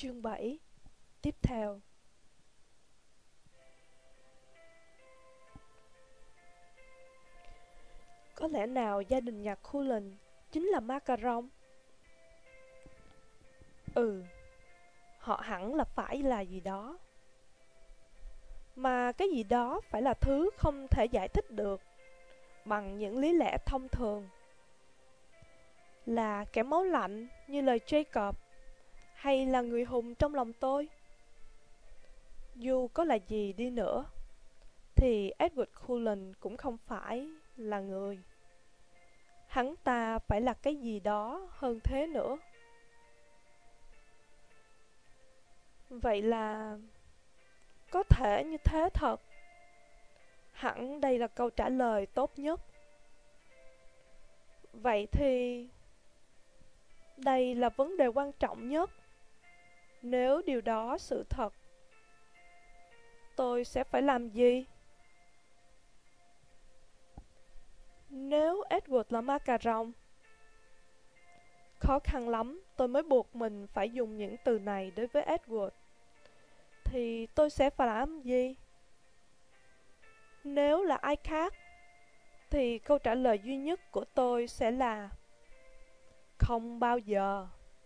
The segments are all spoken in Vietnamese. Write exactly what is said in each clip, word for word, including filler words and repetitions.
Chương bảy. Tiếp theo. Có lẽ nào gia đình nhà Cullen chính là Macaron? Ừ, họ hẳn là phải là gì đó. Mà cái gì đó phải là thứ không thể giải thích được bằng những lý lẽ thông thường. Là kẻ máu lạnh như lời Jacob, hay là người hùng trong lòng tôi? Dù có là gì đi nữa, thì Edward Cullen cũng không phải là người. Hắn ta phải là cái gì đó hơn thế nữa. Vậy là có thể như thế thật. Hẳn đây là câu trả lời tốt nhất. Vậy thì đây là vấn đề quan trọng nhất. Nếu điều đó sự thật, tôi sẽ phải làm gì? Nếu Edward là ma cà rồng, khó khăn lắm tôi mới buộc mình phải dùng những từ này đối với Edward, thì tôi sẽ phải làm gì? Nếu là ai khác, thì câu trả lời duy nhất của tôi sẽ là không bao giờ.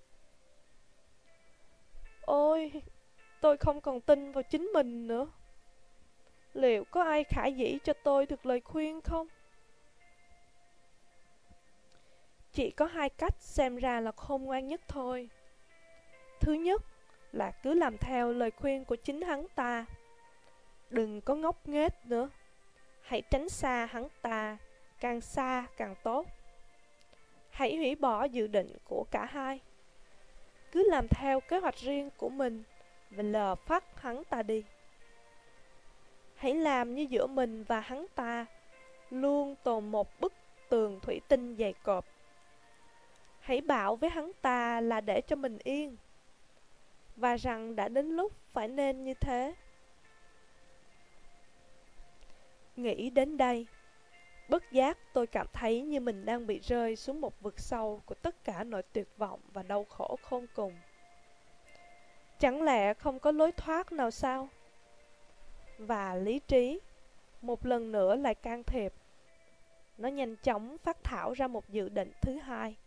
Ôi, tôi không còn tin vào chính mình nữa. Liệu có ai khả dĩ cho tôi được lời khuyên không? Chỉ có hai cách xem ra là khôn ngoan nhất thôi. Thứ nhất là cứ làm theo lời khuyên của chính hắn ta. Đừng có ngốc nghếch nữa. Hãy tránh xa hắn ta, càng xa càng tốt. Hãy hủy bỏ dự định của cả hai. Cứ làm theo kế hoạch riêng của mình và lờ phắt hắn ta đi. Hãy làm như giữa mình và hắn ta luôn tồn một bức tường thủy tinh dày cộp. Hãy bảo với hắn ta là để cho mình yên, và rằng đã đến lúc phải nên như thế. Nghĩ đến đây, bất giác tôi cảm thấy như mình đang bị rơi xuống một vực sâu của tất cả nỗi tuyệt vọng và đau khổ khôn cùng. Chẳng lẽ không có lối thoát nào sao? Và lý trí một lần nữa lại can thiệp. Nó nhanh chóng phát thảo ra một dự định thứ hai.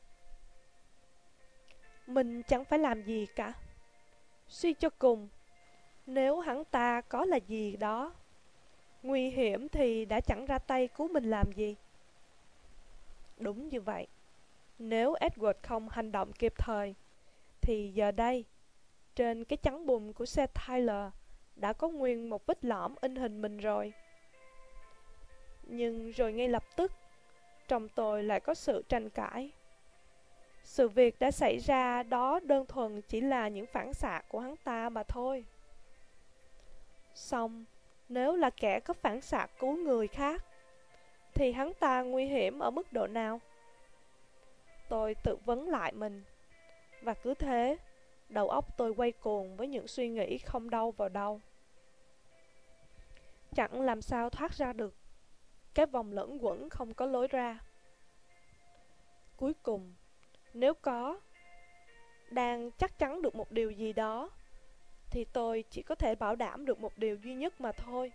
Mình chẳng phải làm gì cả. Suy cho cùng, nếu hắn ta có là gì đó nguy hiểm thì đã chẳng ra tay cứu mình làm gì. Đúng như vậy. Nếu Edward không hành động kịp thời, thì giờ đây, trên cái chắn bùn của xe Tyler đã có nguyên một vết lõm in hình mình rồi. Nhưng rồi ngay lập tức, trong tôi lại có sự tranh cãi. Sự việc đã xảy ra đó đơn thuần chỉ là những phản xạ của hắn ta mà thôi. Xong, nếu là kẻ có phản xạ cứu người khác, thì hắn ta nguy hiểm ở mức độ nào? Tôi tự vấn lại mình. Và cứ thế, đầu óc tôi quay cuồng với những suy nghĩ không đâu vào đâu. Chẳng làm sao thoát ra được cái vòng lẫn quẩn không có lối ra. Cuối cùng, nếu có, đang chắc chắn được một điều gì đó, thì tôi chỉ có thể bảo đảm được một điều duy nhất mà thôi.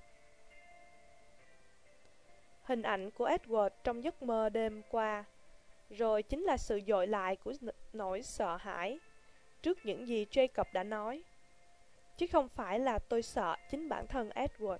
Hình ảnh của Edward trong giấc mơ đêm qua, rồi chính là sự dội lại của nỗi sợ hãi trước những gì Jacob đã nói, chứ không phải là tôi sợ chính bản thân Edward.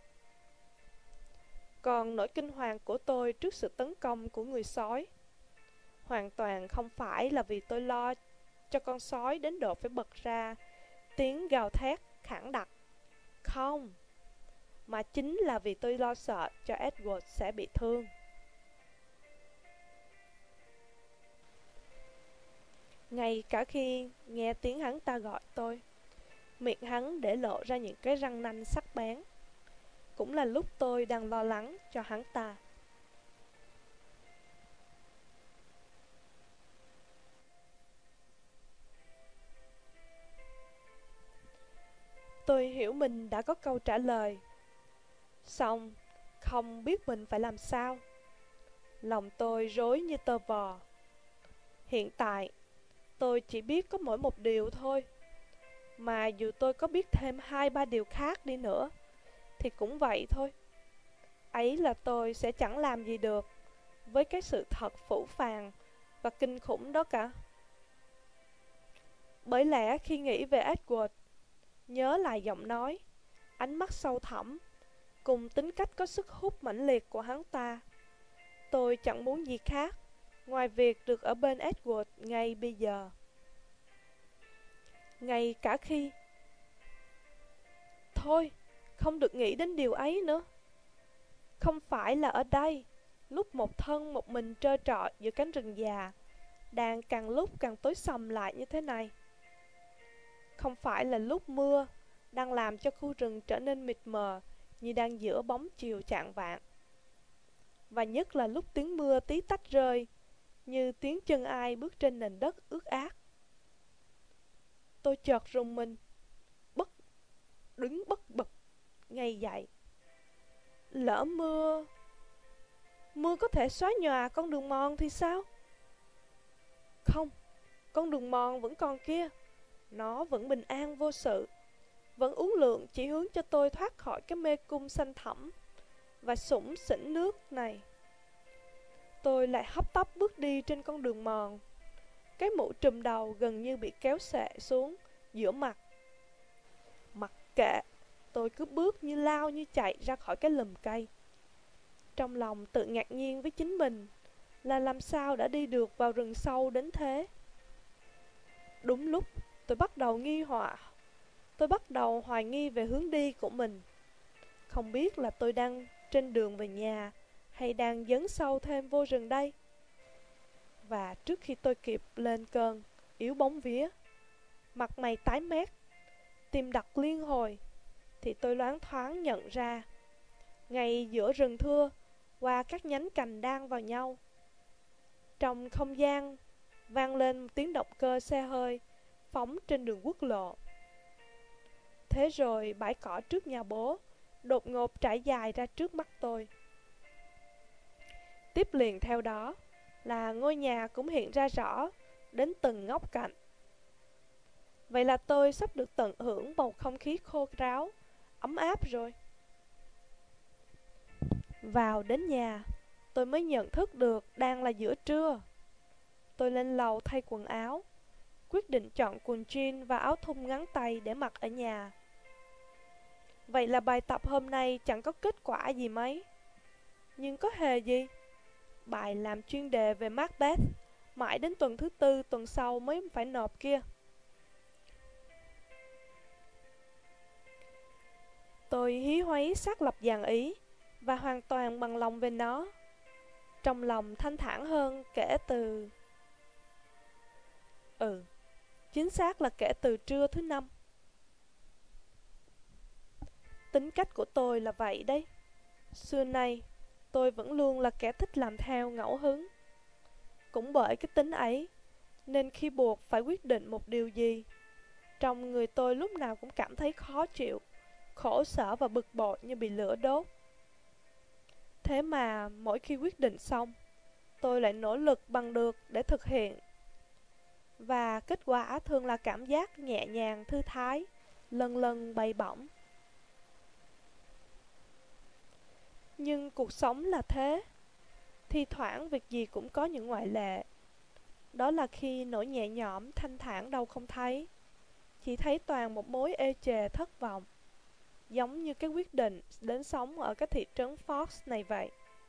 Còn nỗi kinh hoàng của tôi trước sự tấn công của người sói hoàn toàn không phải là vì tôi lo cho con sói đến độ phải bật ra tiếng gào thét khản đặc. Không, mà chính là vì tôi lo sợ cho Edward sẽ bị thương. Ngay cả khi nghe tiếng hắn ta gọi tôi, miệng hắn để lộ ra những cái răng nanh sắc bén, cũng là lúc tôi đang lo lắng cho hắn ta. Tôi hiểu mình đã có câu trả lời, xong không biết mình phải làm sao. Lòng tôi rối như tơ vò. Hiện tại, tôi chỉ biết có mỗi một điều thôi. Mà dù tôi có biết thêm hai ba điều khác đi nữa thì cũng vậy thôi. Ấy là tôi sẽ chẳng làm gì được với cái sự thật phũ phàng và kinh khủng đó cả. Bởi lẽ khi nghĩ về Edward, nhớ lại giọng nói, ánh mắt sâu thẳm, cùng tính cách có sức hút mãnh liệt của hắn ta, tôi chẳng muốn gì khác ngoài việc được ở bên Edward ngay bây giờ. Ngay cả khi... Thôi, không được nghĩ đến điều ấy nữa. Không phải là ở đây, lúc một thân một mình trơ trọi giữa cánh rừng già, đang càng lúc càng tối sầm lại như thế này. Không phải là lúc mưa đang làm cho khu rừng trở nên mịt mờ như đang giữa bóng chiều chạng vạng. Và nhất là lúc tiếng mưa tí tách rơi, như tiếng chân ai bước trên nền đất ướt át. Tôi chợt rùng mình, bất đứng bất bật, ngay dậy. Lỡ mưa... Mưa có thể xóa nhòa con đường mòn thì sao? Không, con đường mòn vẫn còn kia. Nó vẫn bình an vô sự, vẫn uốn lượn chỉ hướng cho tôi thoát khỏi cái mê cung xanh thẳm và sũng xỉn nước này. Tôi lại hấp tấp bước đi trên con đường mòn. Cái mũ trùm đầu gần như bị kéo xệ xuống giữa mặt. Mặc kệ, tôi cứ bước như lao như chạy ra khỏi cái lùm cây. Trong lòng tự ngạc nhiên với chính mình là làm sao đã đi được vào rừng sâu đến thế. Đúng lúc tôi bắt đầu nghi họa, tôi bắt đầu hoài nghi về hướng đi của mình. Không biết là tôi đang trên đường về nhà hay đang dấn sâu thêm vô rừng đây. Và trước khi tôi kịp lên cơn yếu bóng vía, mặt mày tái mét, tim đập liên hồi, thì tôi loáng thoáng nhận ra, ngay giữa rừng thưa, qua các nhánh cành đan vào nhau, trong không gian vang lên một tiếng động cơ xe hơi phóng trên đường quốc lộ. Thế rồi bãi cỏ trước nhà bố đột ngột trải dài ra trước mắt tôi. Tiếp liền theo đó là ngôi nhà cũng hiện ra rõ đến từng góc cạnh. Vậy là tôi sắp được tận hưởng bầu không khí khô ráo, ấm áp rồi. Vào đến nhà, tôi mới nhận thức được đang là giữa trưa. Tôi lên lầu thay quần áo, quyết định chọn quần jean và áo thun ngắn tay để mặc ở nhà. Vậy là bài tập hôm nay chẳng có kết quả gì mấy. Nhưng có hề gì. Bài làm chuyên đề về Macbeth mãi đến tuần thứ tư tuần sau mới phải nộp kia. Tôi hí hoáy xác lập dàn ý và hoàn toàn bằng lòng về nó. Trong lòng thanh thản hơn kể từ... Ừ, chính xác là kể từ trưa thứ năm. Tính cách của tôi là vậy đấy. Xưa nay, tôi vẫn luôn là kẻ thích làm theo ngẫu hứng. Cũng bởi cái tính ấy, nên khi buộc phải quyết định một điều gì, trong người tôi lúc nào cũng cảm thấy khó chịu, khổ sở và bực bội như bị lửa đốt. Thế mà mỗi khi quyết định xong, tôi lại nỗ lực bằng được để thực hiện. Và kết quả thường là cảm giác nhẹ nhàng thư thái, lân lân bay bổng. Nhưng cuộc sống là thế. Thi thoảng việc gì cũng có những ngoại lệ. Đó là khi nỗi nhẹ nhõm thanh thản đâu không thấy, chỉ thấy toàn một mối ê chề thất vọng. Giống như cái quyết định đến sống ở cái thị trấn Fox này vậy.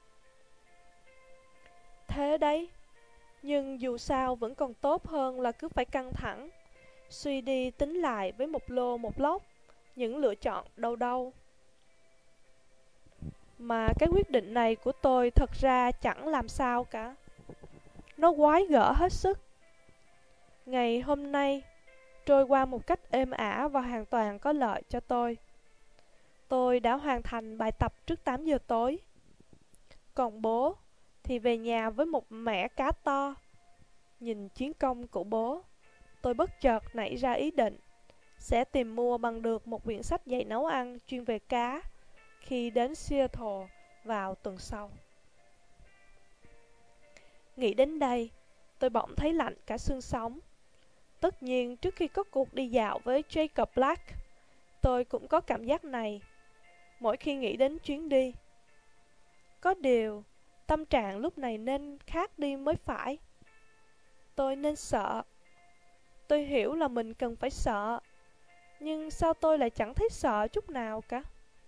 Thế đấy, nhưng dù sao vẫn còn tốt hơn là cứ phải căng thẳng, suy đi tính lại với một lô một lốc, những lựa chọn đâu đâu. Mà cái quyết định này của tôi thật ra chẳng làm sao cả. Nó quái gở hết sức. Ngày hôm nay trôi qua một cách êm ả và hoàn toàn có lợi cho tôi. Tôi đã hoàn thành bài tập trước tám giờ tối. Còn bố thì về nhà với một mẻ cá to. Nhìn chiến công của bố, tôi bất chợt nảy ra ý định sẽ tìm mua bằng được một quyển sách dạy nấu ăn chuyên về cá khi đến Seattle vào tuần sau. Nghĩ đến đây, tôi bỗng thấy lạnh cả xương sống. tất nhiên trước khi có cuộc đi dạo với Jacob Black, tôi cũng có cảm giác này mỗi khi nghĩ đến chuyến đi. Có điều, tâm trạng lúc này nên khác đi mới phải. Tôi nên sợ. Tôi hiểu là mình cần phải sợ, nhưng sao tôi lại chẳng thấy sợ chút nào cả.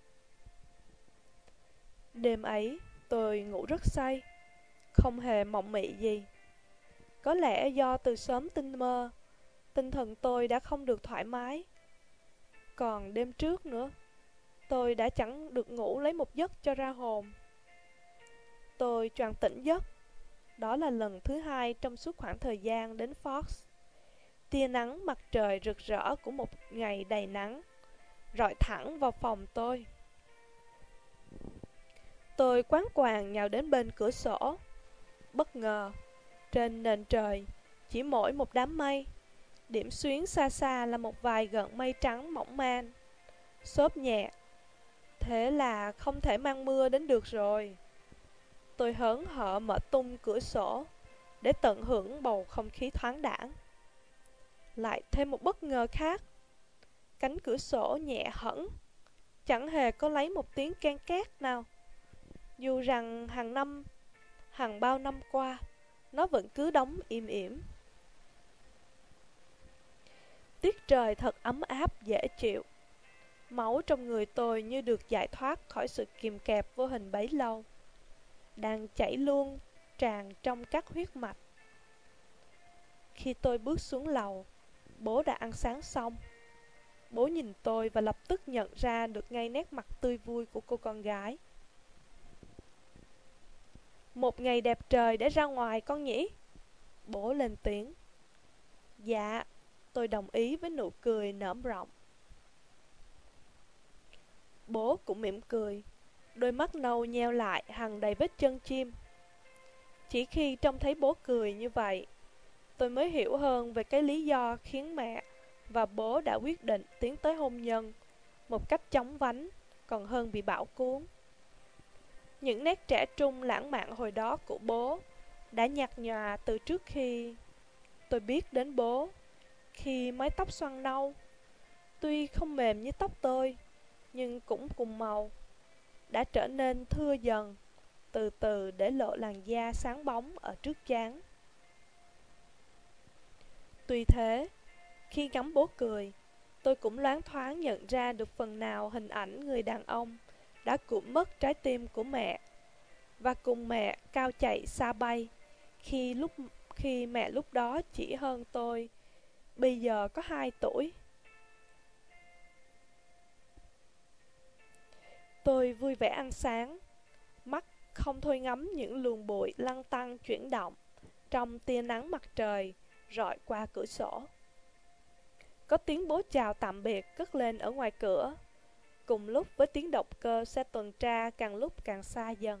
Đêm ấy, tôi ngủ rất say, không hề mộng mị gì. Có lẽ do từ sớm tinh mơ, tinh thần tôi đã không được thoải mái. Còn đêm trước nữa, tôi đã chẳng được ngủ lấy một giấc cho ra hồn. Tôi choàng tỉnh giấc. Đó là lần thứ hai trong suốt khoảng thời gian đến Fox. Tia nắng mặt trời rực rỡ của một ngày đầy nắng rọi thẳng vào phòng tôi. Tôi quáng quàng nhào đến bên cửa sổ. Bất ngờ, trên nền trời chỉ mỗi một đám mây. Điểm xuyến xa xa là một vài gợn mây trắng mỏng man, xốp nhẹ. Thế là không thể mang mưa đến được rồi. Tôi hớn hở mở tung cửa sổ để tận hưởng bầu không khí thoáng đãng. Lại thêm một bất ngờ khác. Cánh cửa sổ nhẹ hẳn, chẳng hề có lấy một tiếng ken két nào. Dù rằng hàng năm, hàng bao năm qua, nó vẫn cứ đóng im ỉm. Tiết trời thật ấm áp dễ chịu. Máu trong người tôi như được giải thoát khỏi sự kìm kẹp vô hình bấy lâu, đang chảy luôn tràn trong các huyết mạch. Khi tôi bước xuống lầu, bố đã ăn sáng xong. Bố nhìn tôi và lập tức nhận ra được ngay nét mặt tươi vui của cô con gái. Một ngày đẹp trời để ra ngoài con nhỉ? Bố lên tiếng. Dạ, tôi đồng ý với nụ cười nở rộng. Bố cũng mỉm cười, đôi mắt nâu nheo lại hằn đầy vết chân chim. Chỉ khi trông thấy bố cười như vậy, tôi mới hiểu hơn về cái lý do khiến mẹ và bố đã quyết định tiến tới hôn nhân một cách chóng vánh, còn hơn bị bão cuốn. Những nét trẻ trung lãng mạn hồi đó của bố đã nhạt nhòa từ trước khi tôi biết đến bố. Khi mái tóc xoăn nâu, tuy không mềm như tóc tôi, nhưng cũng cùng màu, đã trở nên thưa dần, từ từ để lộ làn da sáng bóng ở trước trán. Tuy thế, khi ngắm bố cười, tôi cũng loáng thoáng nhận ra được phần nào hình ảnh người đàn ông đã cụm mất trái tim của mẹ, và cùng mẹ cao chạy xa bay, khi lúc khi mẹ lúc đó chỉ hơn tôi, bây giờ có hai tuổi. Tôi vui vẻ ăn sáng, mắt không thôi ngắm những luồng bụi lăn tăn chuyển động trong tia nắng mặt trời rọi qua cửa sổ. Có tiếng bố chào tạm biệt cất lên ở ngoài cửa, cùng lúc với tiếng động cơ xe tuần tra càng lúc càng xa dần.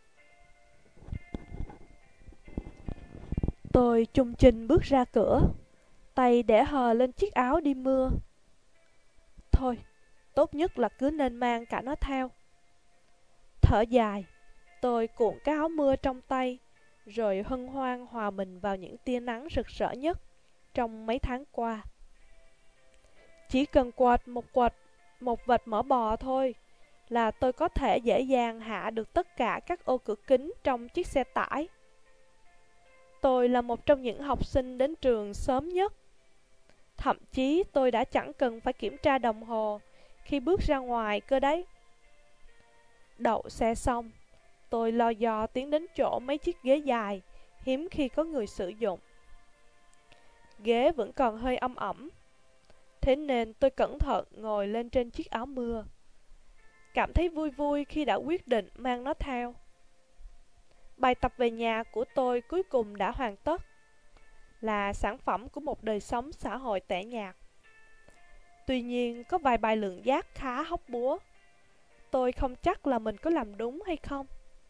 Tôi chung chinh bước ra cửa, tay để hờ lên chiếc áo đi mưa. Thôi, tốt nhất là cứ nên mang cả nó theo. Thở dài, tôi cuộn cái áo mưa trong tay, rồi hân hoan hòa mình vào những tia nắng rực rỡ nhất trong mấy tháng qua. Chỉ cần quệt một quệt, một vệt mỡ bò thôi, là tôi có thể dễ dàng hạ được tất cả các ô cửa kính trong chiếc xe tải. Tôi là một trong những học sinh đến trường sớm nhất. Thậm chí tôi đã chẳng cần phải kiểm tra đồng hồ khi bước ra ngoài cơ đấy. Đậu xe xong, tôi lo dò tiến đến chỗ mấy chiếc ghế dài, hiếm khi có người sử dụng. Ghế vẫn còn hơi âm ẩm, thế nên tôi cẩn thận ngồi lên trên chiếc áo mưa. Cảm thấy vui vui khi đã quyết định mang nó theo. Bài tập về nhà của tôi cuối cùng đã hoàn tất, là sản phẩm của một đời sống xã hội tẻ nhạt. Tuy nhiên có vài bài lượng giác khá hóc búa. Tôi không chắc là mình có làm đúng hay không.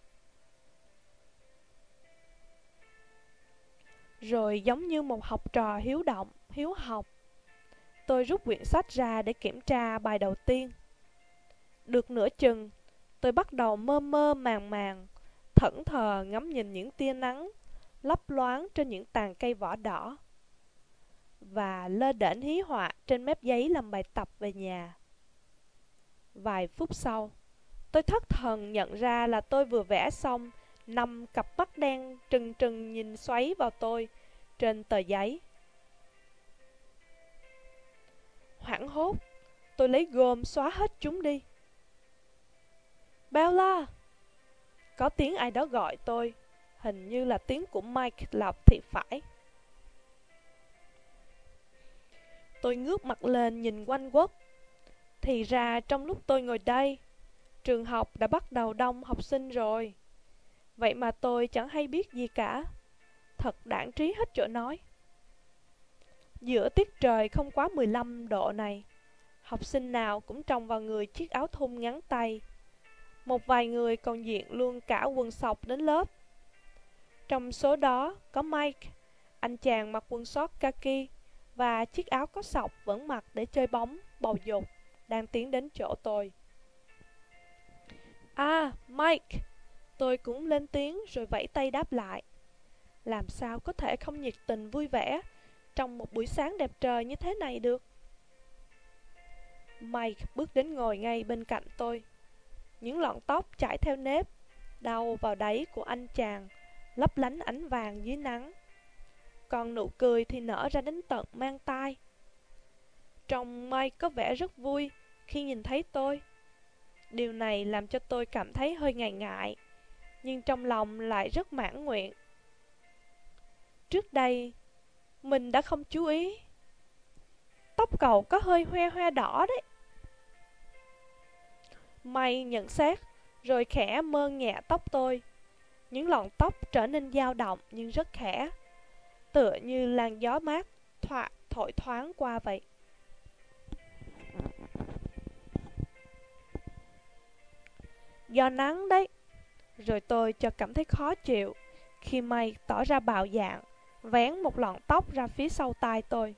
Rồi giống như một học trò hiếu động, hiếu học, tôi rút quyển sách ra để kiểm tra bài đầu tiên. Được nửa chừng, tôi bắt đầu mơ mơ màng màng, thẫn thờ ngắm nhìn những tia nắng lấp loáng trên những tàn cây vỏ đỏ. và lơ đễnh hí họa trên mép giấy làm bài tập về nhà. Vài phút sau, tôi thất thần nhận ra là tôi vừa vẽ xong năm cặp mắt đen trừng trừng nhìn xoáy vào tôi trên tờ giấy. Hoảng hốt, tôi lấy gôm xóa hết chúng đi. Bella! Có tiếng ai đó gọi tôi, hình như là tiếng của Mike Lọc thì phải. Tôi ngước mặt lên nhìn quanh quất. Thì ra trong lúc tôi ngồi đây, trường học đã bắt đầu đông học sinh rồi. Vậy mà tôi chẳng hay biết gì cả. Thật đãng trí hết chỗ nói. Giữa tiết trời không quá mười lăm độ này, học sinh nào cũng trồng vào người chiếc áo thun ngắn tay. Một vài người còn diện luôn cả quần sọc đến lớp. Trong số đó có Mike, anh chàng mặc quần short kaki và chiếc áo có sọc vẫn mặc để chơi bóng, bầu dục, đang tiến đến chỗ tôi. À, Mike! Tôi cũng lên tiếng rồi vẫy tay đáp lại. Làm sao có thể không nhiệt tình vui vẻ trong một buổi sáng đẹp trời như thế này được? Mike bước đến ngồi ngay bên cạnh tôi. Những lọn tóc chải theo nếp đau vào đáy của anh chàng, lấp lánh ánh vàng dưới nắng. Còn nụ cười thì nở ra đến tận mang tai. Trông Mike có vẻ rất vui khi nhìn thấy tôi. Điều này làm cho tôi cảm thấy hơi ngại ngại, nhưng trong lòng lại rất mãn nguyện. Trước đây, mình đã không chú ý. Tóc cậu có hơi hoe hoe đỏ đấy. Mike nhận xét, rồi khẽ mơn nhẹ tóc tôi. Những lọn tóc trở nên dao động nhưng rất khẽ, tựa như làn gió mát thoạ, thổi thoáng qua vậy. Do nắng đấy. Rồi tôi chợt cảm thấy khó chịu khi Mike tỏ ra bạo dạn, vén một lọn tóc ra phía sau tai tôi.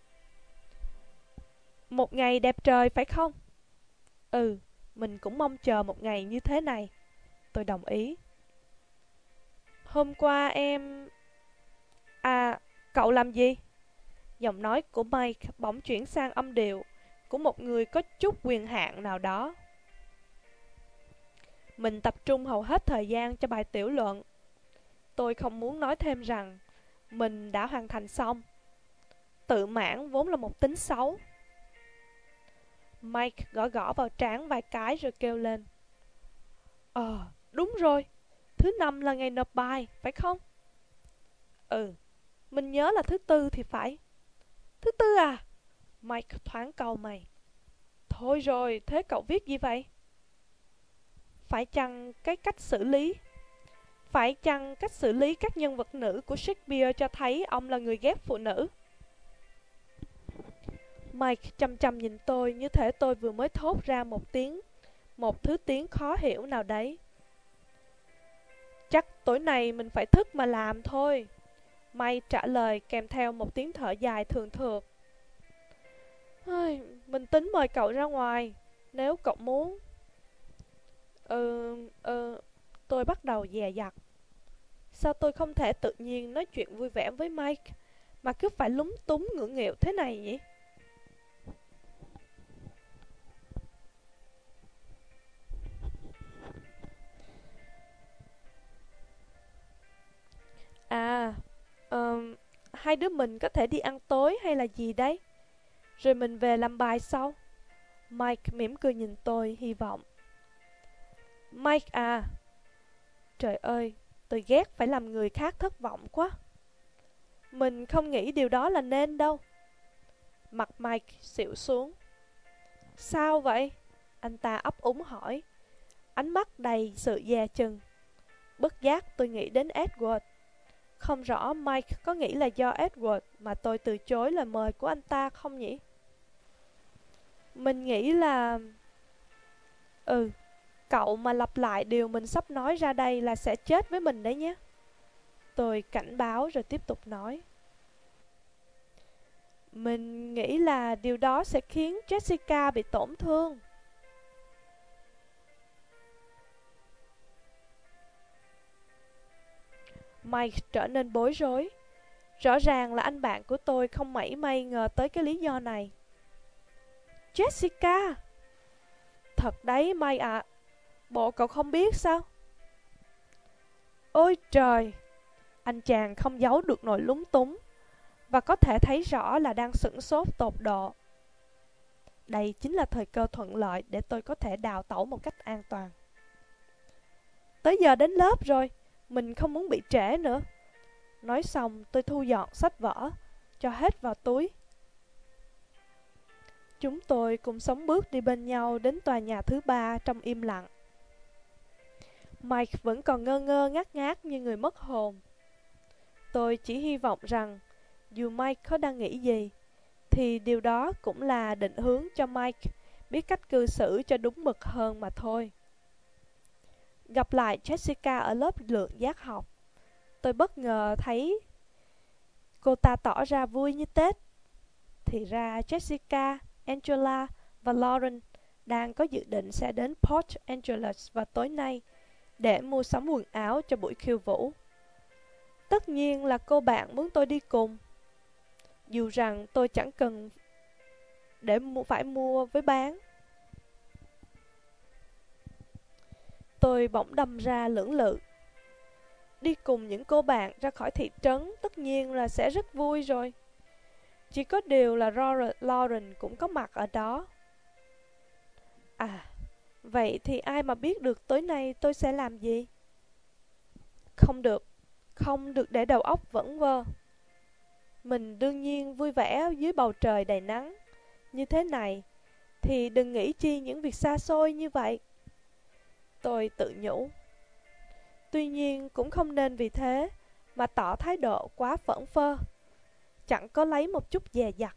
Một ngày đẹp trời phải không? Ừ, mình cũng mong chờ một ngày như thế này. Tôi đồng ý. Hôm qua em... À, cậu làm gì? Giọng nói của Mike bỗng chuyển sang âm điệu của một người có chút quyền hạn nào đó. Mình tập trung hầu hết thời gian cho bài tiểu luận. Tôi không muốn nói thêm rằng mình đã hoàn thành xong. Tự mãn vốn là một tính xấu. Mike gõ gõ vào trán vài cái rồi kêu lên. Ờ, đúng rồi. Thứ năm là ngày nộp bài, phải không? Ừ, mình nhớ là thứ tư thì phải. Thứ tư à? Mike thoáng cau mày. Thôi rồi, thế cậu viết gì vậy? Phải chăng cái cách xử lý Phải chăng cách xử lý các nhân vật nữ của Shakespeare cho thấy ông là người ghét phụ nữ? Mike chăm chăm nhìn tôi như thể tôi vừa mới thốt ra một tiếng Một thứ tiếng khó hiểu nào đấy. Chắc tối nay mình phải thức mà làm thôi, Mike trả lời kèm theo một tiếng thở dài thường thượt. Mình tính mời cậu ra ngoài, nếu cậu muốn. Ừ, ừ, tôi bắt đầu dè dặt. Sao tôi không thể tự nhiên nói chuyện vui vẻ với Mike, mà cứ phải lúng túng ngượng nghịu thế này nhỉ? À, um, hai đứa mình có thể đi ăn tối hay là gì đấy, rồi mình về làm bài sau. Mike mỉm cười nhìn tôi, hy vọng. Mike à, trời ơi, tôi ghét phải làm người khác thất vọng quá. Mình không nghĩ điều đó là nên đâu. Mặt Mike xịu xuống. Sao vậy? Anh ta ấp úng hỏi, ánh mắt đầy sự dè chừng. Bất giác tôi nghĩ đến Edward. Không rõ Mike có nghĩ là do Edward mà tôi từ chối lời mời của anh ta không nhỉ? Mình nghĩ là... Ừ, cậu mà lặp lại điều mình sắp nói ra đây là sẽ chết với mình đấy nhé. Tôi cảnh báo rồi tiếp tục nói. Mình nghĩ là điều đó sẽ khiến Jessica bị tổn thương. Mike trở nên bối rối. Rõ ràng là anh bạn của tôi không mảy may ngờ tới cái lý do này. Jessica! Thật đấy Mike ạ. Bộ cậu không biết sao? Ôi trời! Anh chàng không giấu được nỗi lúng túng, và có thể thấy rõ là đang sửng sốt tột độ. Đây chính là thời cơ thuận lợi để tôi có thể đào tẩu một cách an toàn. Tới giờ đến lớp rồi, mình không muốn bị trễ nữa. Nói xong tôi thu dọn sách vở, cho hết vào túi. Chúng tôi cùng sống bước đi bên nhau đến tòa nhà thứ ba trong im lặng. Mike vẫn còn ngơ ngơ ngác ngác như người mất hồn. Tôi chỉ hy vọng rằng dù Mike có đang nghĩ gì, thì điều đó cũng là định hướng cho Mike biết cách cư xử cho đúng mực hơn mà thôi. Gặp lại Jessica ở lớp lượng giác học, tôi bất ngờ thấy cô ta tỏ ra vui như Tết. Thì ra Jessica, Angela và Lauren đang có dự định sẽ đến Port Angeles vào tối nay để mua sắm quần áo cho buổi khiêu vũ. Tất nhiên là cô bạn muốn tôi đi cùng, dù rằng tôi chẳng cần để mua, phải mua với bán. Tôi bỗng đâm ra lưỡng lự. Đi cùng những cô bạn ra khỏi thị trấn tất nhiên là sẽ rất vui rồi. Chỉ có điều là Lauren cũng có mặt ở đó. À, vậy thì ai mà biết được tối nay tôi sẽ làm gì? Không được, không được để đầu óc vẩn vơ. Mình đương nhiên vui vẻ dưới bầu trời đầy nắng như thế này, thì đừng nghĩ chi những việc xa xôi như vậy. Tôi tự nhủ. Tuy nhiên cũng không nên vì thế mà tỏ thái độ quá phẫn phơ, chẳng có lấy một chút dè dặt.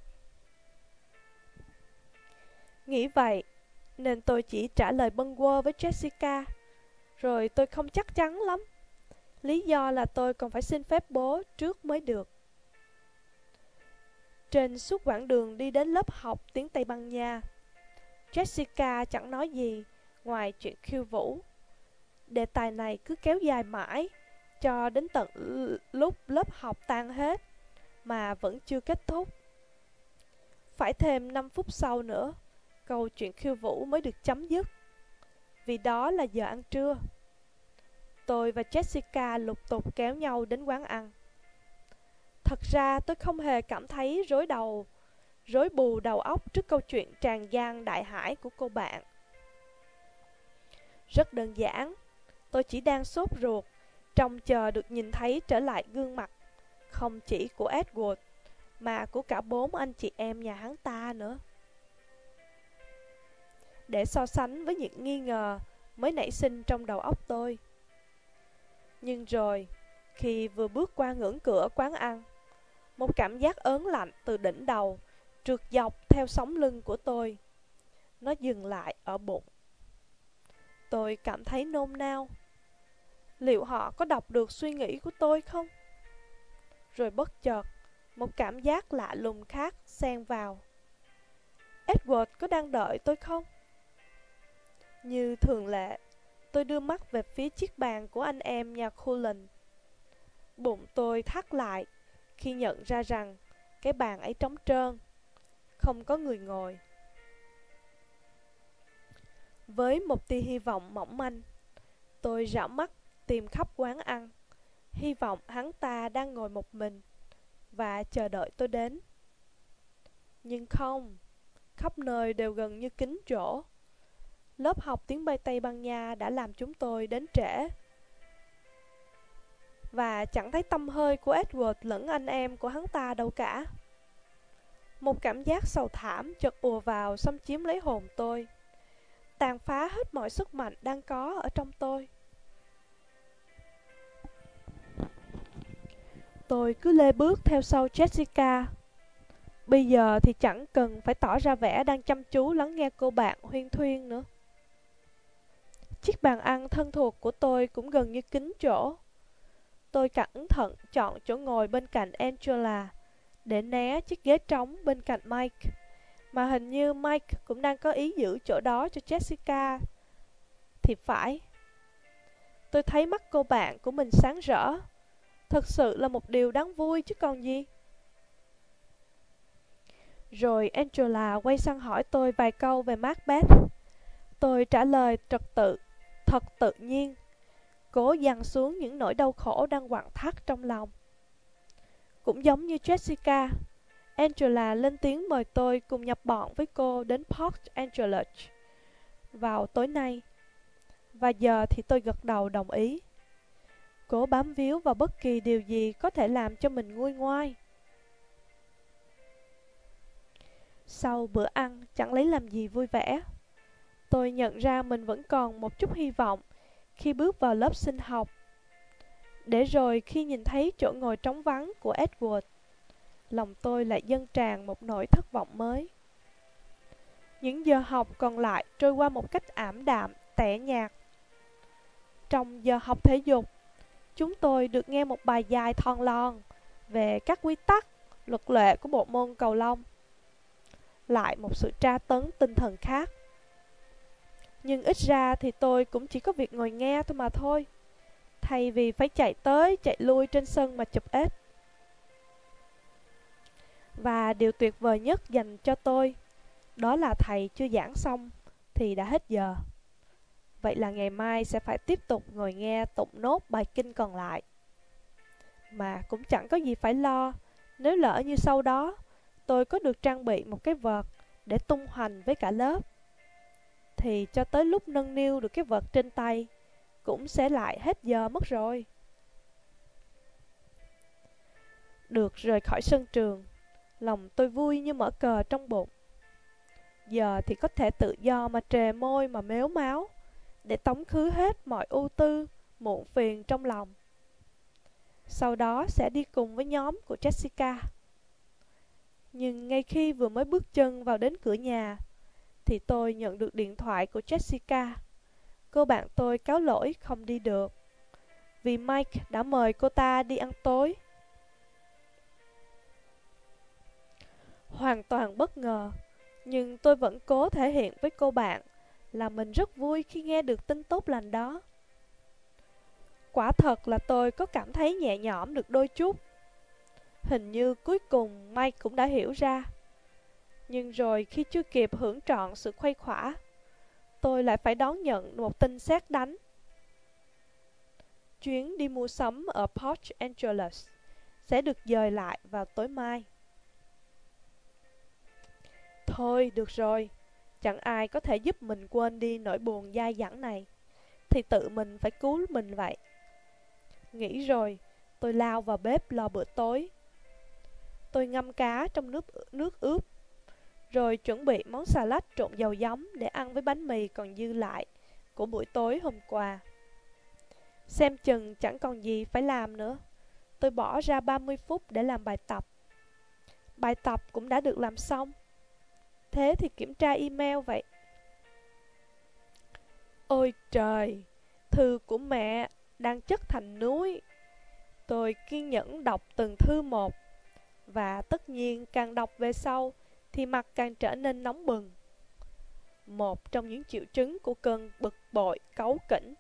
Nghĩ vậy nên tôi chỉ trả lời bâng quơ với Jessica. Rồi tôi không chắc chắn lắm. Lý do là tôi còn phải xin phép bố trước mới được. Trên suốt quãng đường đi đến lớp học tiếng Tây Ban Nha, Jessica chẳng nói gì ngoài chuyện khiêu vũ. Đề tài này cứ kéo dài mãi cho đến tận lúc lớp học tan hết mà vẫn chưa kết thúc. Phải thêm năm phút sau nữa, câu chuyện khiêu vũ mới được chấm dứt, vì đó là giờ ăn trưa. Tôi và Jessica lục tục kéo nhau đến quán ăn. Thật ra tôi không hề cảm thấy rối đầu, rối bù đầu óc trước câu chuyện tràn gian đại hải của cô bạn. Rất đơn giản, tôi chỉ đang sốt ruột, trông chờ được nhìn thấy trở lại gương mặt, không chỉ của Edward, mà của cả bốn anh chị em nhà hắn ta nữa. Để so sánh với những nghi ngờ mới nảy sinh trong đầu óc tôi. Nhưng rồi, khi vừa bước qua ngưỡng cửa quán ăn, một cảm giác ớn lạnh từ đỉnh đầu trượt dọc theo sống lưng của tôi. Nó dừng lại ở bụng. Tôi cảm thấy nôn nao. Liệu họ có đọc được suy nghĩ của tôi không? Rồi bất chợt, một cảm giác lạ lùng khác xen vào. Edward có đang đợi tôi không? Như thường lệ, tôi đưa mắt về phía chiếc bàn của anh em nhà Cullen. Bụng tôi thắt lại khi nhận ra rằng cái bàn ấy trống trơn, không có người ngồi. Với một tia hy vọng mỏng manh, tôi rảo mắt tìm khắp quán ăn, hy vọng hắn ta đang ngồi một mình và chờ đợi tôi đến. Nhưng không, khắp nơi đều gần như kín chỗ. Lớp học tiếng Bay Tây Ban Nha đã làm chúng tôi đến trễ, và chẳng thấy tăm hơi của Edward lẫn anh em của hắn ta đâu cả. Một cảm giác sầu thảm chợt ùa vào xâm chiếm lấy hồn tôi, tàn phá hết mọi sức mạnh đang có ở trong tôi. Tôi cứ lê bước theo sau Jessica. Bây giờ thì chẳng cần phải tỏ ra vẻ đang chăm chú lắng nghe cô bạn huyên thuyên nữa. Chiếc bàn ăn thân thuộc của tôi cũng gần như kín chỗ. Tôi cẩn thận chọn chỗ ngồi bên cạnh Angela để né chiếc ghế trống bên cạnh Mike, mà hình như Mike cũng đang có ý giữ chỗ đó cho Jessica thì phải. Tôi thấy mắt cô bạn của mình sáng rỡ, Thật sự là một điều đáng vui chứ còn gì. Rồi Angela quay sang hỏi tôi vài câu về Macbeth. Tôi trả lời trật tự, thật tự nhiên, cố dằn xuống những nỗi đau khổ đang quặn thắt trong lòng. Cũng giống như Jessica, Angela lên tiếng mời tôi cùng nhập bọn với cô đến Port Angeles vào tối nay. Và giờ thì tôi gật đầu đồng ý, cố bám víu vào bất kỳ điều gì có thể làm cho mình nguôi ngoai. Sau bữa ăn chẳng lấy làm gì vui vẻ, tôi nhận ra mình vẫn còn một chút hy vọng khi bước vào lớp sinh học. Để rồi khi nhìn thấy chỗ ngồi trống vắng của Edward, lòng tôi lại dâng tràn một nỗi thất vọng mới. Những giờ học còn lại trôi qua một cách ảm đạm, tẻ nhạt. Trong giờ học thể dục, chúng tôi được nghe một bài dài thon lon về các quy tắc, luật lệ của bộ môn cầu lông. Lại một sự tra tấn tinh thần khác. Nhưng ít ra thì tôi cũng chỉ có việc ngồi nghe thôi mà thôi, thay vì phải chạy tới chạy lui trên sân mà chụp ếch. Và điều tuyệt vời nhất dành cho tôi, đó là thầy chưa giảng xong thì đã hết giờ. Vậy là ngày mai sẽ phải tiếp tục ngồi nghe tụng nốt bài kinh còn lại. Mà cũng chẳng có gì phải lo, nếu lỡ như sau đó tôi có được trang bị một cái vợt để tung hoành với cả lớp, thì cho tới lúc nâng niu được cái vợt trên tay cũng sẽ lại hết giờ mất rồi. Được rời khỏi sân trường, lòng tôi vui như mở cờ trong bụng. Giờ thì có thể tự do mà trề môi mà mếu máo, để tống khứ hết mọi ưu tư, muộn phiền trong lòng. Sau đó sẽ đi cùng với nhóm của Jessica. Nhưng ngay khi vừa mới bước chân vào đến cửa nhà, thì tôi nhận được điện thoại của Jessica. Cô bạn tôi cáo lỗi không đi được, vì Mike đã mời cô ta đi ăn tối. Hoàn toàn bất ngờ, nhưng tôi vẫn cố thể hiện với cô bạn là mình rất vui khi nghe được tin tốt lành đó. Quả thật là tôi có cảm thấy nhẹ nhõm được đôi chút. Hình như cuối cùng Mike cũng đã hiểu ra. Nhưng rồi khi chưa kịp hưởng trọn sự khuây khỏa, tôi lại phải đón nhận một tin sét đánh. Chuyến đi mua sắm ở Port Angeles sẽ được dời lại vào tối mai. Thôi được rồi, chẳng ai có thể giúp mình quên đi nỗi buồn dai dẳng này, thì tự mình phải cứu mình vậy. Nghĩ rồi, tôi lao vào bếp lo bữa tối. Tôi ngâm cá trong nước, nước ướp, rồi chuẩn bị món salad trộn dầu giấm để ăn với bánh mì còn dư lại của buổi tối hôm qua. Xem chừng chẳng còn gì phải làm nữa, tôi bỏ ra ba mươi phút để làm bài tập. Bài tập cũng đã được làm xong. Thế thì kiểm tra email vậy. Ôi trời, thư của mẹ đang chất thành núi. Tôi kiên nhẫn đọc từng thư một, và tất nhiên càng đọc về sau thì mặt càng trở nên nóng bừng. Một trong những triệu chứng của cơn bực bội cáu kỉnh.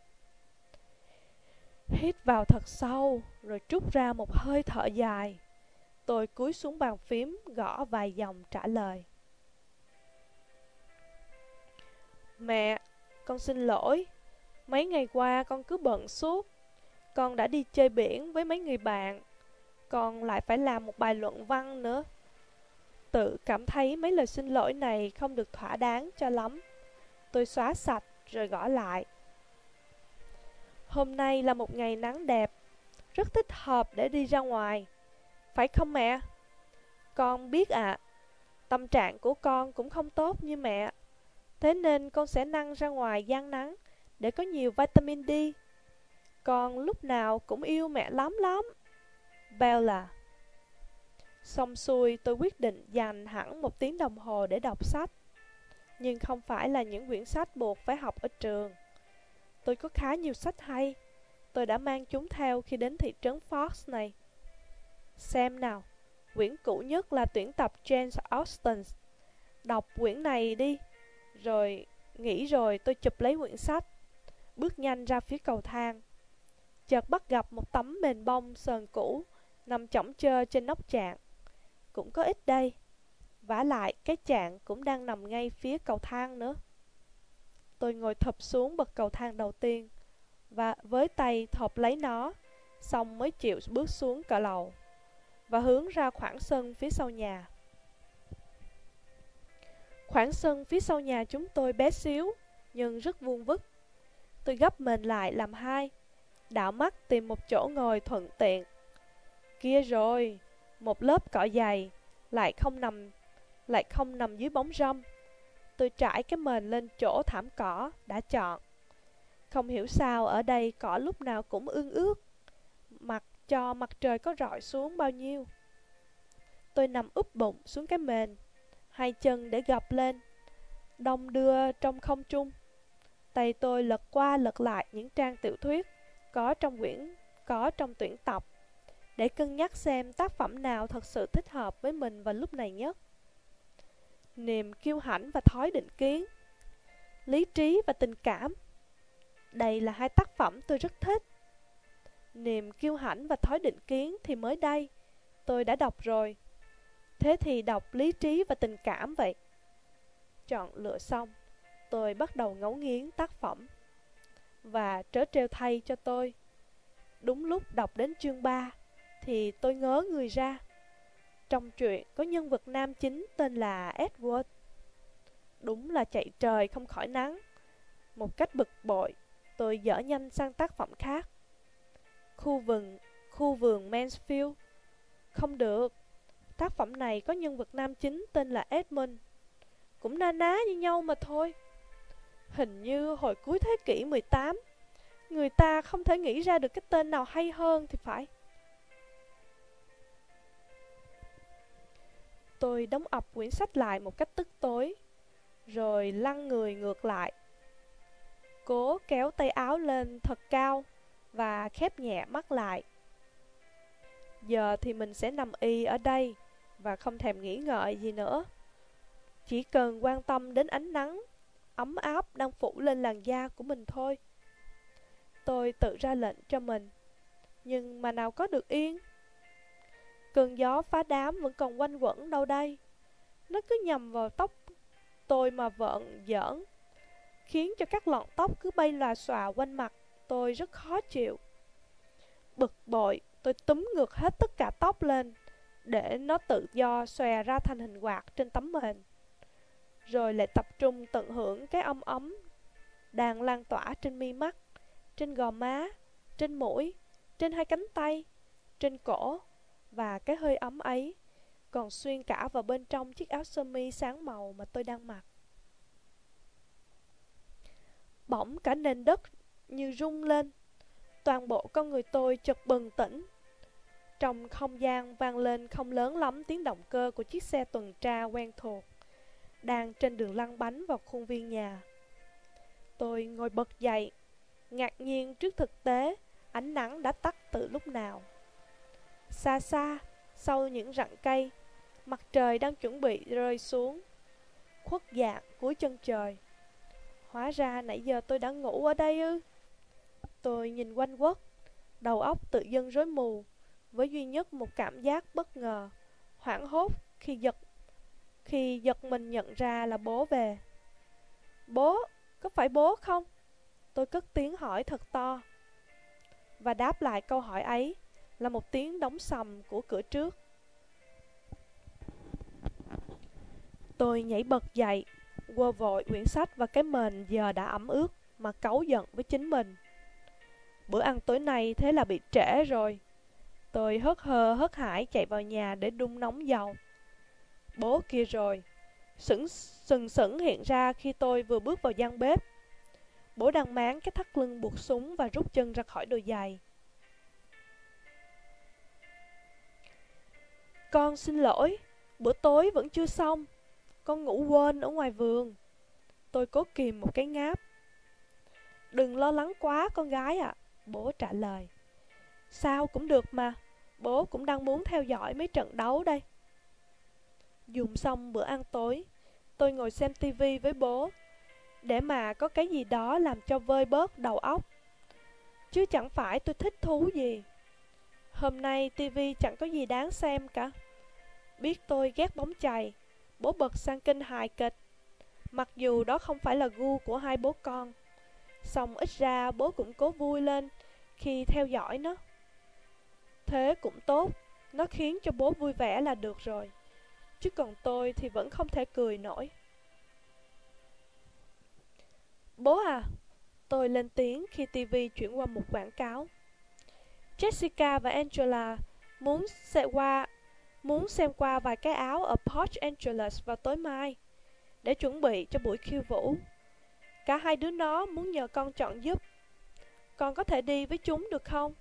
Hít vào thật sâu, rồi trút ra một hơi thở dài. Tôi cúi xuống bàn phím gõ vài dòng trả lời. Mẹ, con xin lỗi. Mấy ngày qua con cứ bận suốt. Con đã đi chơi biển với mấy người bạn. Con lại phải làm một bài luận văn nữa. Tự cảm thấy mấy lời xin lỗi này không được thỏa đáng cho lắm. Tôi xóa sạch rồi gõ lại. Hôm nay là một ngày nắng đẹp, rất thích hợp để đi ra ngoài. Phải không mẹ? Con biết ạ, à, tâm trạng của con cũng không tốt như mẹ. Thế nên con sẽ năng ra ngoài gian nắng để có nhiều vitamin D. Con lúc nào cũng yêu mẹ lắm lắm. Bella. Xong xuôi tôi quyết định dành hẳn một tiếng đồng hồ để đọc sách. Nhưng không phải là những quyển sách buộc phải học ở trường. Tôi có khá nhiều sách hay. Tôi đã mang chúng theo khi đến thị trấn Fox này. Xem nào, quyển cũ nhất là tuyển tập Jane Austen. Đọc quyển này đi. Rồi, nghĩ rồi tôi chụp lấy quyển sách, bước nhanh ra phía cầu thang. chợt bắt gặp một tấm mền bông sờn cũ nằm chõng chơ trên nóc chạn. Cũng có ích đây. Vả lại cái chạn cũng đang nằm ngay phía cầu thang nữa. Tôi ngồi thụp xuống bậc cầu thang đầu tiên và với tay thộp lấy nó, xong mới chịu bước xuống cỡ lầu và hướng ra khoảng sân phía sau nhà. Khoảng sân phía sau nhà chúng tôi bé xíu nhưng rất vuông vức. Tôi gấp mình lại làm hai, đảo mắt tìm một chỗ ngồi thuận tiện. Kia rồi, một lớp cỏ dày, lại không nằm lại không nằm dưới bóng râm. Tôi trải cái mền lên chỗ thảm cỏ đã chọn. Không hiểu sao ở đây cỏ lúc nào cũng ương ướt, mặc cho mặt trời có rọi xuống bao nhiêu. Tôi nằm úp bụng xuống cái mền, hai chân để gập lên, đong đưa trong không trung. Tay tôi lật qua lật lại những trang tiểu thuyết có trong quyển có trong tuyển tập, để cân nhắc xem tác phẩm nào thật sự thích hợp với mình vào lúc này nhất. Niềm kiêu hãnh và thói định kiến, lý trí và tình cảm. Đây là hai tác phẩm tôi rất thích. Niềm kiêu hãnh và thói định kiến thì mới đây tôi đã đọc rồi. Thế thì đọc lý trí và tình cảm vậy. Chọn lựa xong, tôi bắt đầu ngấu nghiến tác phẩm. Và trớ trêu thay cho tôi, đúng lúc đọc đến chương ba thì tôi ngớ người ra. Trong truyện có nhân vật nam chính tên là Edward. Đúng là chạy trời không khỏi nắng. Một cách bực bội, tôi dở nhanh sang tác phẩm khác. Khu vườn, khu vườn Mansfield. Không được. Tác phẩm này có nhân vật nam chính tên là Edmund. Cũng na ná như nhau mà thôi. Hình như hồi cuối thế kỷ mười tám, người ta không thể nghĩ ra được cái tên nào hay hơn thì phải. Tôi đóng ập quyển sách lại một cách tức tối, rồi lăn người ngược lại, cố kéo tay áo lên thật cao và khép nhẹ mắt lại. Giờ thì mình sẽ nằm y ở đây và không thèm nghĩ ngợi gì nữa. Chỉ cần quan tâm đến ánh nắng ấm áp đang phủ lên làn da của mình thôi. Tôi tự ra lệnh cho mình, nhưng mà nào có được yên. Cơn gió phá đám vẫn còn quanh quẩn đâu đây. Nó cứ nhằm vào tóc tôi mà vợn giỡn, khiến cho các lọn tóc cứ bay lòa xòa quanh mặt tôi rất khó chịu. Bực bội, tôi túm ngược hết tất cả tóc lên, để nó tự do xòe ra thành hình quạt trên tấm mền. Rồi lại tập trung tận hưởng cái ấm ấm đang lan tỏa trên mi mắt, trên gò má, trên mũi, trên hai cánh tay, trên cổ. Và cái hơi ấm ấy còn xuyên cả vào bên trong chiếc áo sơ mi sáng màu mà tôi đang mặc. Bỗng cả nền đất như rung lên. Toàn bộ con người tôi chợt bừng tỉnh. Trong không gian vang lên không lớn lắm tiếng động cơ của chiếc xe tuần tra quen thuộc, đang trên đường lăn bánh vào khuôn viên nhà. Tôi ngồi bật dậy, ngạc nhiên trước thực tế ánh nắng đã tắt từ lúc nào. Xa xa, sau những rặng cây, mặt trời đang chuẩn bị rơi xuống, khuất dạng cuối chân trời. Hóa ra nãy giờ tôi đã ngủ ở đây ư? Tôi nhìn quanh quất, đầu óc tự dưng rối mù, với duy nhất một cảm giác bất ngờ, hoảng hốt khi giật khi giật mình nhận ra là bố về. Bố, có phải bố không? Tôi cất tiếng hỏi thật to. Và đáp lại câu hỏi ấy là một tiếng đóng sầm của cửa trước. Tôi nhảy bật dậy, quơ vội quyển sách và cái mền giờ đã ẩm ướt mà cáu giận với chính mình. Bữa ăn tối nay thế là bị trễ rồi. Tôi hớt hơ hớt hải chạy vào nhà để đun nóng dầu. Bố kia rồi, sững sừng sững hiện ra khi tôi vừa bước vào gian bếp. Bố đang máng cái thắt lưng buộc súng và rút chân ra khỏi đôi giày. Con xin lỗi, bữa tối vẫn chưa xong. Con ngủ quên ở ngoài vườn. Tôi cố kìm một cái ngáp. Đừng lo lắng quá con gái ạ, bố trả lời. Sao cũng được mà, bố cũng đang muốn theo dõi mấy trận đấu đây. Dùng xong bữa ăn tối, tôi ngồi xem tivi với bố, để mà có cái gì đó làm cho vơi bớt đầu óc. chứ chẳng phải tôi thích thú gì. Hôm nay tivi chẳng có gì đáng xem cả. Biết tôi ghét bóng chày, bố bật sang kênh hài kịch, mặc dù đó không phải là gu của hai bố con. Xong ít ra bố cũng cố vui lên khi theo dõi nó. Thế cũng tốt, nó khiến cho bố vui vẻ là được rồi. Chứ còn tôi thì vẫn không thể cười nổi. Bố à, tôi lên tiếng khi tivi chuyển qua một quảng cáo. Jessica và Angela muốn xem qua muốn xem qua vài cái áo ở Port Angeles vào tối mai, để chuẩn bị cho buổi khiêu vũ. Cả hai đứa nó muốn nhờ con chọn giúp. Con có thể đi với chúng được không?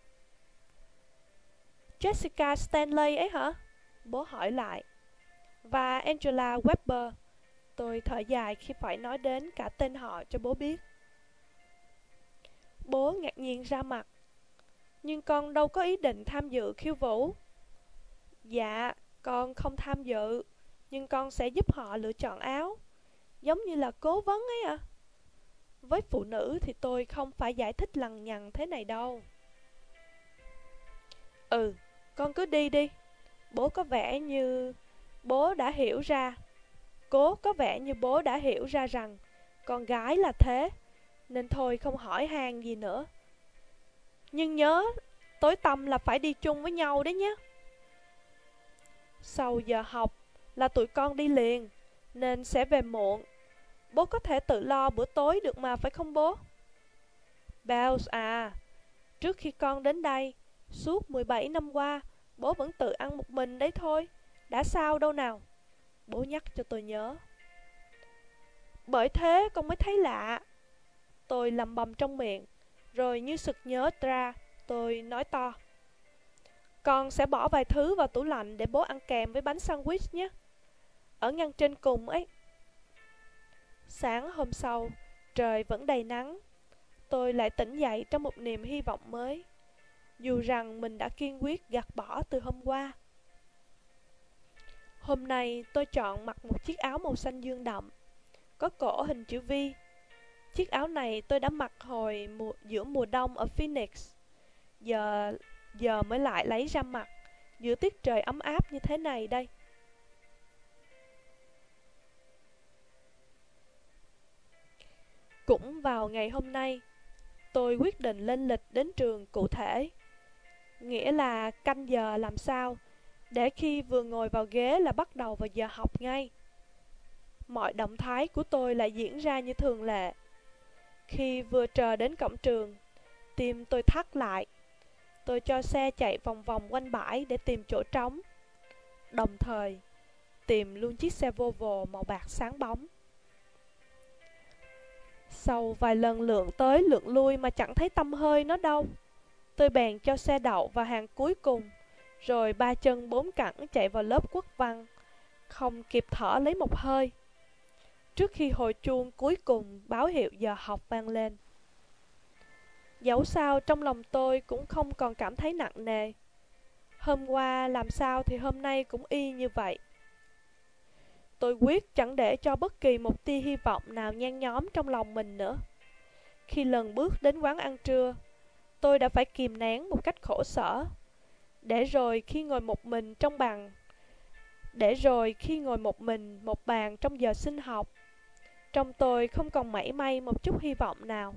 Jessica Stanley ấy hả? Bố hỏi lại. Và Angela Weber. Tôi thở dài khi phải nói đến cả tên họ cho bố biết. Bố ngạc nhiên ra mặt. Nhưng con đâu có ý định tham dự khiêu vũ. Dạ, con không tham dự, nhưng con sẽ giúp họ lựa chọn áo, giống như là cố vấn ấy à. Với phụ nữ thì tôi không phải giải thích lằng nhằng thế này đâu. Ừ, con cứ đi đi. Bố có vẻ như bố đã hiểu ra. Cố có vẻ như bố đã hiểu ra rằng con gái là thế, nên thôi không hỏi han gì nữa. Nhưng nhớ, tối tăm là phải đi chung với nhau đấy nhé. Sau giờ học là tụi con đi liền, nên sẽ về muộn. Bố có thể tự lo bữa tối được mà, phải không bố? Bells à, trước khi con đến đây, suốt mười bảy năm qua, bố vẫn tự ăn một mình đấy thôi. Đã sao đâu nào? Bố nhắc cho tôi nhớ. Bởi thế con mới thấy lạ. Tôi lầm bầm trong miệng, rồi như sực nhớ ra, tôi nói to. Con sẽ bỏ vài thứ vào tủ lạnh để bố ăn kèm với bánh sandwich nhé. Ở ngăn trên cùng ấy. Sáng hôm sau, trời vẫn đầy nắng. Tôi lại tỉnh dậy trong một niềm hy vọng mới, dù rằng mình đã kiên quyết gạt bỏ từ hôm qua. Hôm nay tôi chọn mặc một chiếc áo màu xanh dương đậm, có cổ hình chữ V. Chiếc áo này tôi đã mặc hồi mùa, giữa mùa đông ở Phoenix. Giờ, giờ mới lại lấy ra mặc, giữa tiết trời ấm áp như thế này đây. Cũng vào ngày hôm nay, tôi quyết định lên lịch đến trường cụ thể. Nghĩa là canh giờ làm sao, để khi vừa ngồi vào ghế là bắt đầu vào giờ học ngay. Mọi động thái của tôi lại diễn ra như thường lệ. Khi vừa chờ đến cổng trường, tim tôi thắt lại. Tôi cho xe chạy vòng vòng quanh bãi để tìm chỗ trống. Đồng thời, tìm luôn chiếc xe Volvo màu bạc sáng bóng. Sau vài lần lượn tới lượn lui mà chẳng thấy tăm hơi nó đâu, tôi bèn cho xe đậu vào hàng cuối cùng, rồi ba chân bốn cẳng chạy vào lớp quốc văn, không kịp thở lấy một hơi, trước khi hồi chuông cuối cùng báo hiệu giờ học vang lên. Dẫu sao trong lòng tôi cũng không còn cảm thấy nặng nề. Hôm qua làm sao thì hôm nay cũng y như vậy. Tôi quyết chẳng để cho bất kỳ một tia hy vọng nào nhen nhóm trong lòng mình nữa. Khi lần bước đến quán ăn trưa, tôi đã phải kìm nén một cách khổ sở. Để rồi khi ngồi một mình trong bàn Để rồi khi ngồi một mình một bàn trong giờ sinh học, trong tôi không còn mảy may một chút hy vọng nào.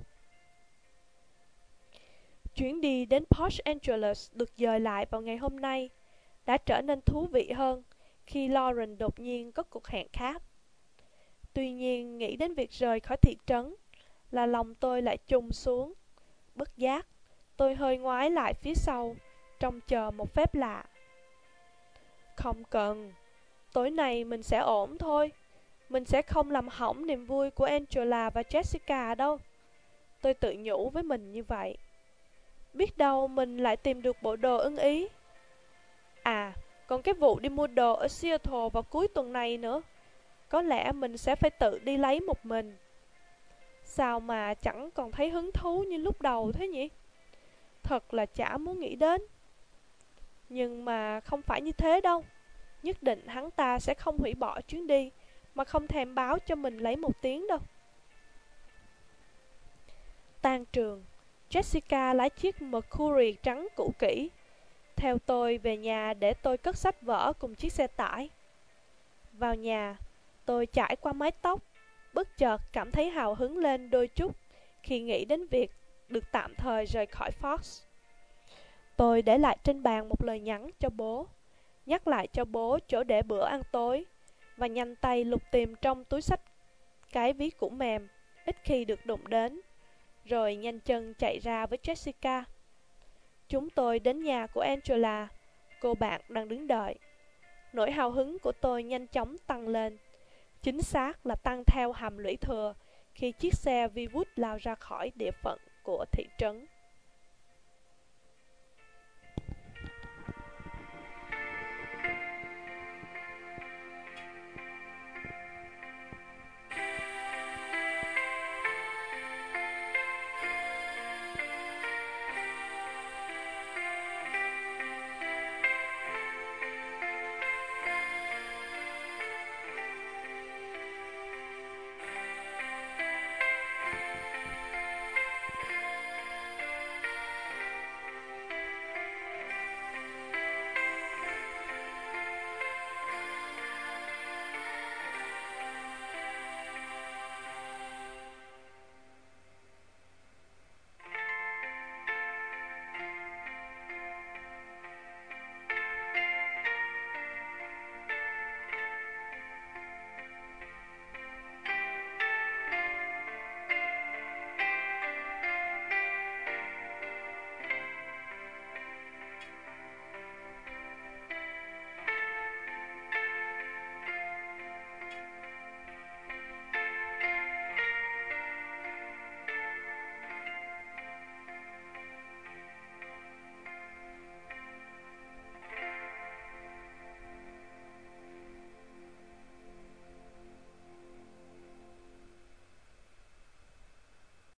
Chuyến đi đến Port Angeles được dời lại vào ngày hôm nay đã trở nên thú vị hơn khi Lauren đột nhiên có cuộc hẹn khác. Tuy nhiên, nghĩ đến việc rời khỏi thị trấn là lòng tôi lại chùng xuống. Bất giác, tôi hơi ngoái lại phía sau, trông chờ một phép lạ. Không cần, tối nay mình sẽ ổn thôi. Mình sẽ không làm hỏng niềm vui của Angela và Jessica đâu. Tôi tự nhủ với mình như vậy. Biết đâu mình lại tìm được bộ đồ ưng ý. À, còn cái vụ đi mua đồ ở Seattle vào cuối tuần này nữa. Có lẽ mình sẽ phải tự đi lấy một mình. Sao mà chẳng còn thấy hứng thú như lúc đầu thế nhỉ? Thật là chả muốn nghĩ đến. Nhưng mà không phải như thế đâu. Nhất định hắn ta sẽ không hủy bỏ chuyến đi mà không thèm báo cho mình lấy một tiếng đâu. Tan trường, Jessica lái chiếc Mercury trắng cũ kỹ theo tôi về nhà để tôi cất sách vở cùng chiếc xe tải. Vào nhà, tôi chải qua mái tóc, bất chợt cảm thấy hào hứng lên đôi chút khi nghĩ đến việc được tạm thời rời khỏi Fox. Tôi để lại trên bàn một lời nhắn cho bố, nhắc lại cho bố chỗ để bữa ăn tối, và nhanh tay lục tìm trong túi xách cái ví cũ mềm, ít khi được đụng đến, rồi nhanh chân chạy ra với Jessica. Chúng tôi đến nhà của Angela, cô bạn đang đứng đợi. Nỗi hào hứng của tôi nhanh chóng tăng lên, chính xác là tăng theo hầm lũy thừa khi chiếc xe vi vút lao ra khỏi địa phận của thị trấn.